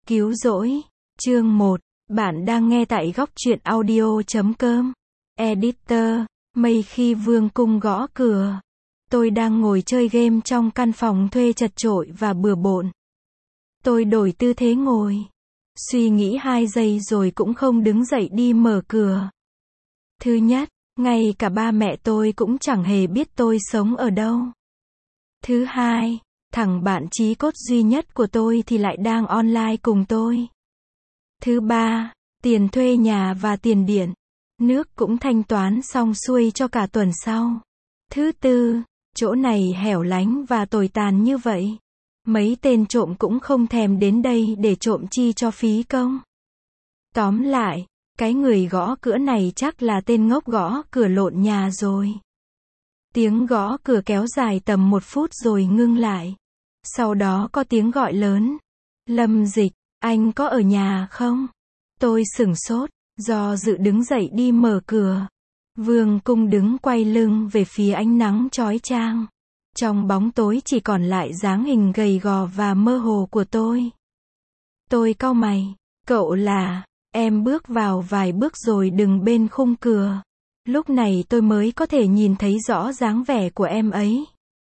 Cứu rỗi. Chương 1. Bạn đang nghe tại góc truyện audio.com. Editor. Mây khi vương cung gõ cửa. Tôi đang ngồi chơi game trong căn phòng thuê chật chội và bừa bộn. Tôi đổi tư thế ngồi. Suy nghĩ 2 giây rồi cũng không đứng dậy đi mở cửa. Thứ nhất, ngay cả ba mẹ tôi cũng chẳng hề biết tôi sống ở đâu. Thứ hai, thằng bạn chí cốt duy nhất của tôi thì lại đang online cùng tôi. Thứ ba, tiền thuê nhà và tiền điện, nước cũng thanh toán xong xuôi cho cả tuần sau. Thứ tư, chỗ này hẻo lánh và tồi tàn như vậy. Mấy tên trộm cũng không thèm đến đây để trộm chi cho phí công. Tóm lại, cái người gõ cửa này chắc là tên ngốc gõ cửa lộn nhà rồi. Tiếng gõ cửa kéo dài tầm 1 phút rồi ngưng lại. Sau đó có tiếng gọi lớn. Lâm Dịch, anh có ở nhà không? Tôi sửng sốt, do dự đứng dậy đi mở cửa. Vương cung đứng quay lưng về phía ánh nắng chói chang. Trong bóng tối chỉ còn lại dáng hình gầy gò và mơ hồ của tôi. Tôi cau mày. Cậu là... Em bước vào vài bước rồi đứng bên khung cửa. Lúc này tôi mới có thể nhìn thấy rõ dáng vẻ của em ấy.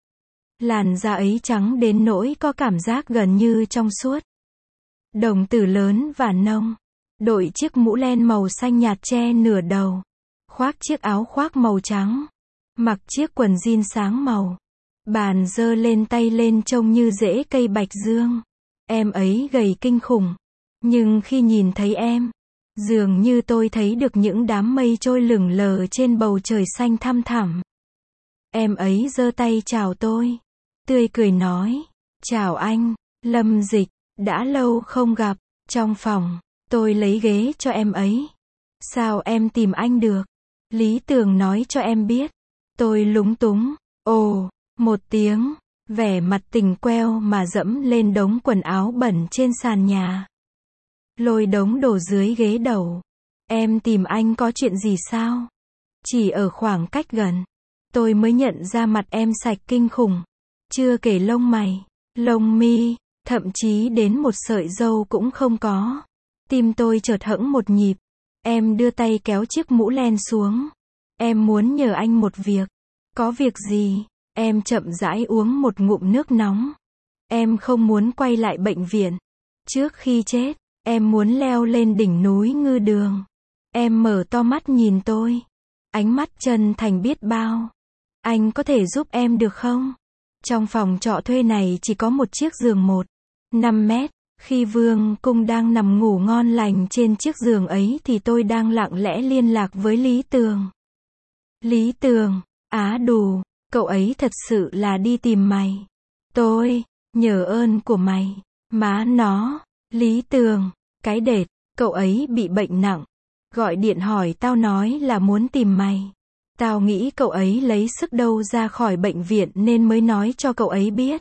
Làn da ấy trắng đến nỗi có cảm giác gần như trong suốt. Đồng tử lớn và nông. Đội chiếc mũ len màu xanh nhạt che nửa đầu. Khoác chiếc áo khoác màu trắng. Mặc chiếc quần jean sáng màu. Bàn giơ lên tay lên trông như rễ cây bạch dương. Em ấy gầy kinh khủng. Nhưng khi nhìn thấy em, dường như tôi thấy được những đám mây trôi lững lờ trên bầu trời xanh thăm thẳm. Em ấy giơ tay chào tôi. Tươi cười nói. Chào anh, Lâm Dịch, đã lâu không gặp. Trong phòng, tôi lấy ghế cho em ấy. Sao em tìm anh được? Lý Tường nói cho em biết. Tôi lúng túng. Ồ, một tiếng. Vẻ mặt tình queo mà dẫm lên đống quần áo bẩn trên sàn nhà. Lôi đống đồ dưới ghế đầu. Em tìm anh có chuyện gì sao? Chỉ ở khoảng cách gần, tôi mới nhận ra mặt em sạch kinh khủng. Chưa kể lông mày, lông mi, thậm chí đến một sợi râu cũng không có. Tim tôi chợt hẫng một nhịp. Em đưa tay kéo chiếc mũ len xuống. Em muốn nhờ anh một việc. Có việc gì? Em chậm rãi uống một ngụm nước nóng. Em không muốn quay lại bệnh viện. Trước khi chết, em muốn leo lên đỉnh núi Ngư Đường. Em mở to mắt nhìn tôi. Ánh mắt chân thành biết bao. Anh có thể giúp em được không? Trong phòng trọ thuê này chỉ có một chiếc giường 1,5 mét. Khi Vương Cung đang nằm ngủ ngon lành trên chiếc giường ấy thì tôi đang lặng lẽ liên lạc với Lý Tường. Lý Tường, á đù, cậu ấy thật sự là đi tìm mày. Tôi, nhờ ơn của mày. Má nó, Lý Tường, cái đệt, cậu ấy bị bệnh nặng. Gọi điện hỏi tao nói là muốn tìm mày. Tao nghĩ cậu ấy lấy sức đâu ra khỏi bệnh viện nên mới nói cho cậu ấy biết.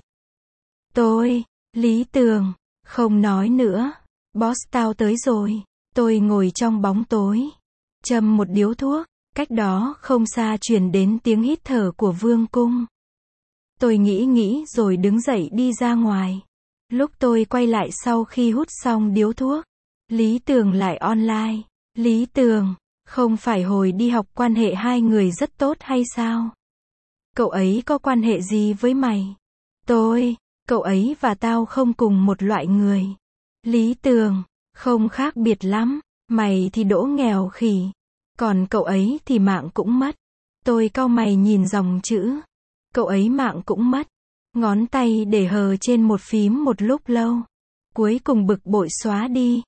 Tôi, Lý Tường, không nói nữa. Boss tao tới rồi. Tôi ngồi trong bóng tối. Châm một điếu thuốc. Cách đó không xa truyền đến tiếng hít thở của Vương Cung. Tôi nghĩ rồi đứng dậy đi ra ngoài. Lúc tôi quay lại sau khi hút xong điếu thuốc, Lý Tường lại online. Lý Tường, không phải hồi đi học quan hệ hai người rất tốt hay sao? Cậu ấy có quan hệ gì với mày? Cậu ấy và tao không cùng một loại người. Lý Tường, không khác biệt lắm. Mày thì đỗ nghèo khỉ. Còn cậu ấy thì mạng cũng mất. Tôi cau mày nhìn dòng chữ. Cậu ấy mạng cũng mất. Ngón tay để hờ trên một phím một lúc lâu. Cuối cùng bực bội xóa đi.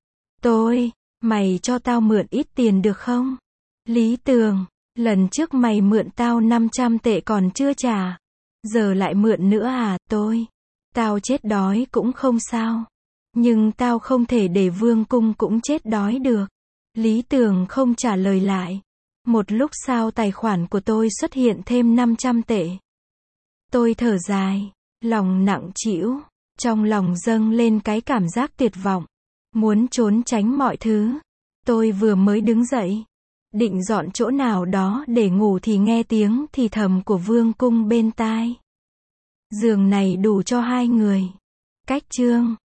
Mày cho tao mượn ít tiền được không? Lý Tường, lần trước mày mượn tao 500 tệ còn chưa trả. Giờ lại mượn nữa à? Tao chết đói cũng không sao. Nhưng tao không thể để Vương Cung cũng chết đói được. Lý Tường không trả lời lại. Một lúc sau tài khoản của tôi xuất hiện thêm 500 tệ. Tôi thở dài, lòng nặng trĩu, trong lòng dâng lên cái cảm giác tuyệt vọng, muốn trốn tránh mọi thứ. Tôi vừa mới đứng dậy, định dọn chỗ nào đó để ngủ thì nghe tiếng thì thầm của Vương Cung bên tai. Giường này đủ cho 2 người. Cách chương